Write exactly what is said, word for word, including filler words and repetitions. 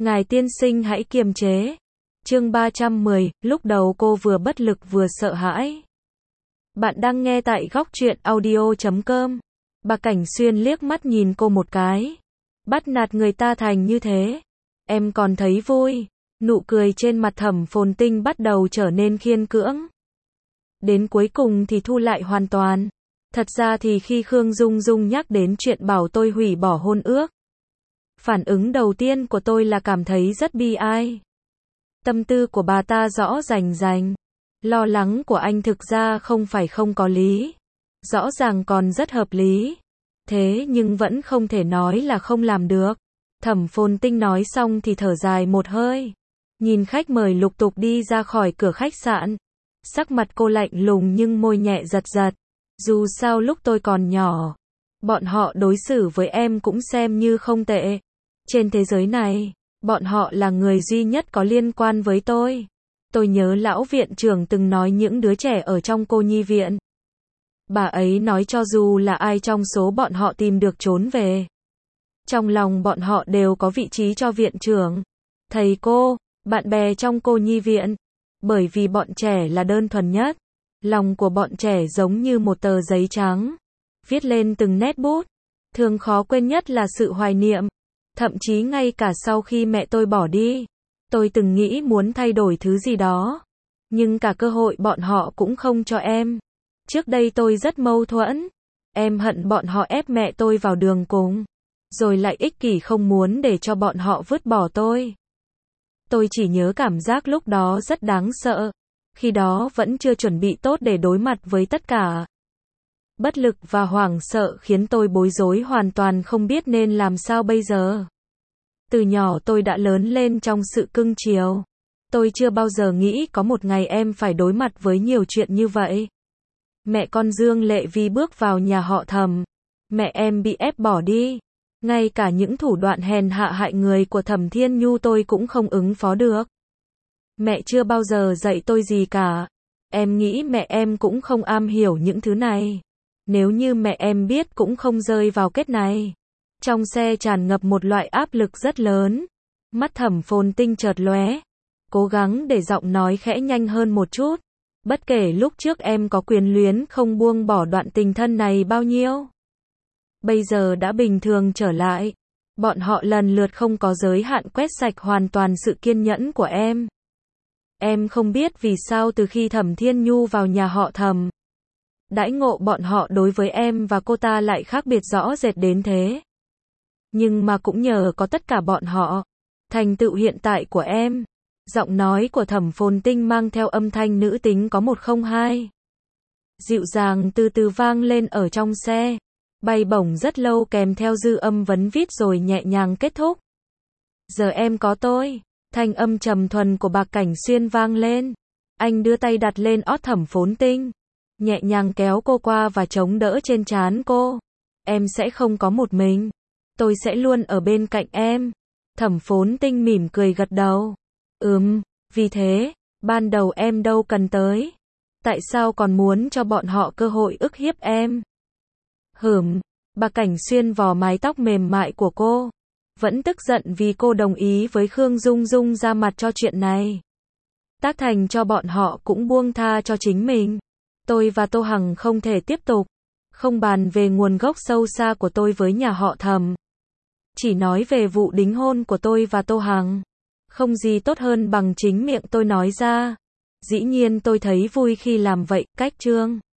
Ngài tiên sinh hãy kiềm chế. Chương ba trăm mười, lúc đầu cô vừa bất lực vừa sợ hãi. Bạn đang nghe tại góc truyện audio chấm com. Bà Cảnh Xuyên liếc mắt nhìn cô một cái. Bắt nạt người ta thành như thế. Em còn thấy vui. Nụ cười trên mặt Thẩm Phồn Tinh bắt đầu trở nên khiên cưỡng. Đến cuối cùng thì thu lại hoàn toàn. Thật ra thì khi Khương Dung Dung nhắc đến chuyện bảo tôi hủy bỏ hôn ước, phản ứng đầu tiên của tôi là cảm thấy rất bi ai. Tâm tư của bà ta rõ rành rành. Lo lắng của anh thực ra không phải không có lý. Rõ ràng còn rất hợp lý. Thế nhưng vẫn không thể nói là không làm được. Thẩm Phồn Tinh nói xong thì thở dài một hơi. Nhìn khách mời lục tục đi ra khỏi cửa khách sạn. Sắc mặt cô lạnh lùng nhưng môi nhẹ giật giật. Dù sao lúc tôi còn nhỏ, bọn họ đối xử với em cũng xem như không tệ. Trên thế giới này, bọn họ là người duy nhất có liên quan với tôi. Tôi nhớ lão viện trưởng từng nói những đứa trẻ ở trong cô nhi viện. Bà ấy nói cho dù là ai trong số bọn họ tìm được trốn về, trong lòng bọn họ đều có vị trí cho viện trưởng, thầy cô, bạn bè trong cô nhi viện. Bởi vì bọn trẻ là đơn thuần nhất. Lòng của bọn trẻ giống như một tờ giấy trắng, viết lên từng nét bút. Thường khó quên nhất là sự hoài niệm. Thậm chí ngay cả sau khi mẹ tôi bỏ đi, tôi từng nghĩ muốn thay đổi thứ gì đó. Nhưng cả cơ hội bọn họ cũng không cho em. Trước đây tôi rất mâu thuẫn. Em hận bọn họ ép mẹ tôi vào đường cùng. Rồi lại ích kỷ không muốn để cho bọn họ vứt bỏ tôi. Tôi chỉ nhớ cảm giác lúc đó rất đáng sợ. Khi đó vẫn chưa chuẩn bị tốt để đối mặt với tất cả. Bất lực và hoảng sợ khiến tôi bối rối hoàn toàn không biết nên làm sao bây giờ. Từ nhỏ tôi đã lớn lên trong sự cưng chiều. Tôi chưa bao giờ nghĩ có một ngày em phải đối mặt với nhiều chuyện như vậy. Mẹ con Dương Lệ Vi bước vào nhà họ Thẩm. Mẹ em bị ép bỏ đi. Ngay cả những thủ đoạn hèn hạ hại người của Thẩm Thiên Nhu tôi cũng không ứng phó được. Mẹ chưa bao giờ dạy tôi gì cả. Em nghĩ mẹ em cũng không am hiểu những thứ này. Nếu như mẹ em biết cũng không rơi vào kết này. Trong xe tràn ngập một loại áp lực rất lớn. Mắt Thẩm Phồn Tinh chợt lóe. Cố gắng để giọng nói khẽ nhanh hơn một chút. Bất kể lúc trước em có quyền luyến không buông bỏ đoạn tình thân này bao nhiêu, bây giờ đã bình thường trở lại. Bọn họ lần lượt không có giới hạn quét sạch hoàn toàn sự kiên nhẫn của em. Em không biết vì sao từ khi Thẩm Thiên Nhu vào nhà họ Thẩm, đãi ngộ bọn họ đối với em và cô ta lại khác biệt rõ rệt đến thế. Nhưng mà cũng nhờ có tất cả bọn họ, thành tựu hiện tại của em. Giọng nói của Thẩm Phồn Tinh mang theo âm thanh nữ tính có một không hai. Dịu dàng từ từ vang lên ở trong xe. Bay bổng rất lâu kèm theo dư âm vấn vít rồi nhẹ nhàng kết thúc. Giờ em có tôi. Thanh âm trầm thuần của bà Cảnh Xuyên vang lên. Anh đưa tay đặt lên ót Thẩm Phồn Tinh. Nhẹ nhàng kéo cô qua và chống đỡ trên trán cô. Em sẽ không có một mình. Tôi sẽ luôn ở bên cạnh em. Thẩm Phồn Tinh mỉm cười gật đầu. Ừm, vì thế, ban đầu em đâu cần tới. Tại sao còn muốn cho bọn họ cơ hội ức hiếp em? Hửm, bà Cảnh Xuyên vò mái tóc mềm mại của cô. Vẫn tức giận vì cô đồng ý với Khương Dung Dung ra mặt cho chuyện này. Tác thành cho bọn họ cũng buông tha cho chính mình. Tôi và Tô Hằng không thể tiếp tục. Không bàn về nguồn gốc sâu xa của tôi với nhà họ Thẩm. Chỉ nói về vụ đính hôn của tôi và Tô Hằng. Không gì tốt hơn bằng chính miệng tôi nói ra. Dĩ nhiên tôi thấy vui khi làm vậy, cách chương.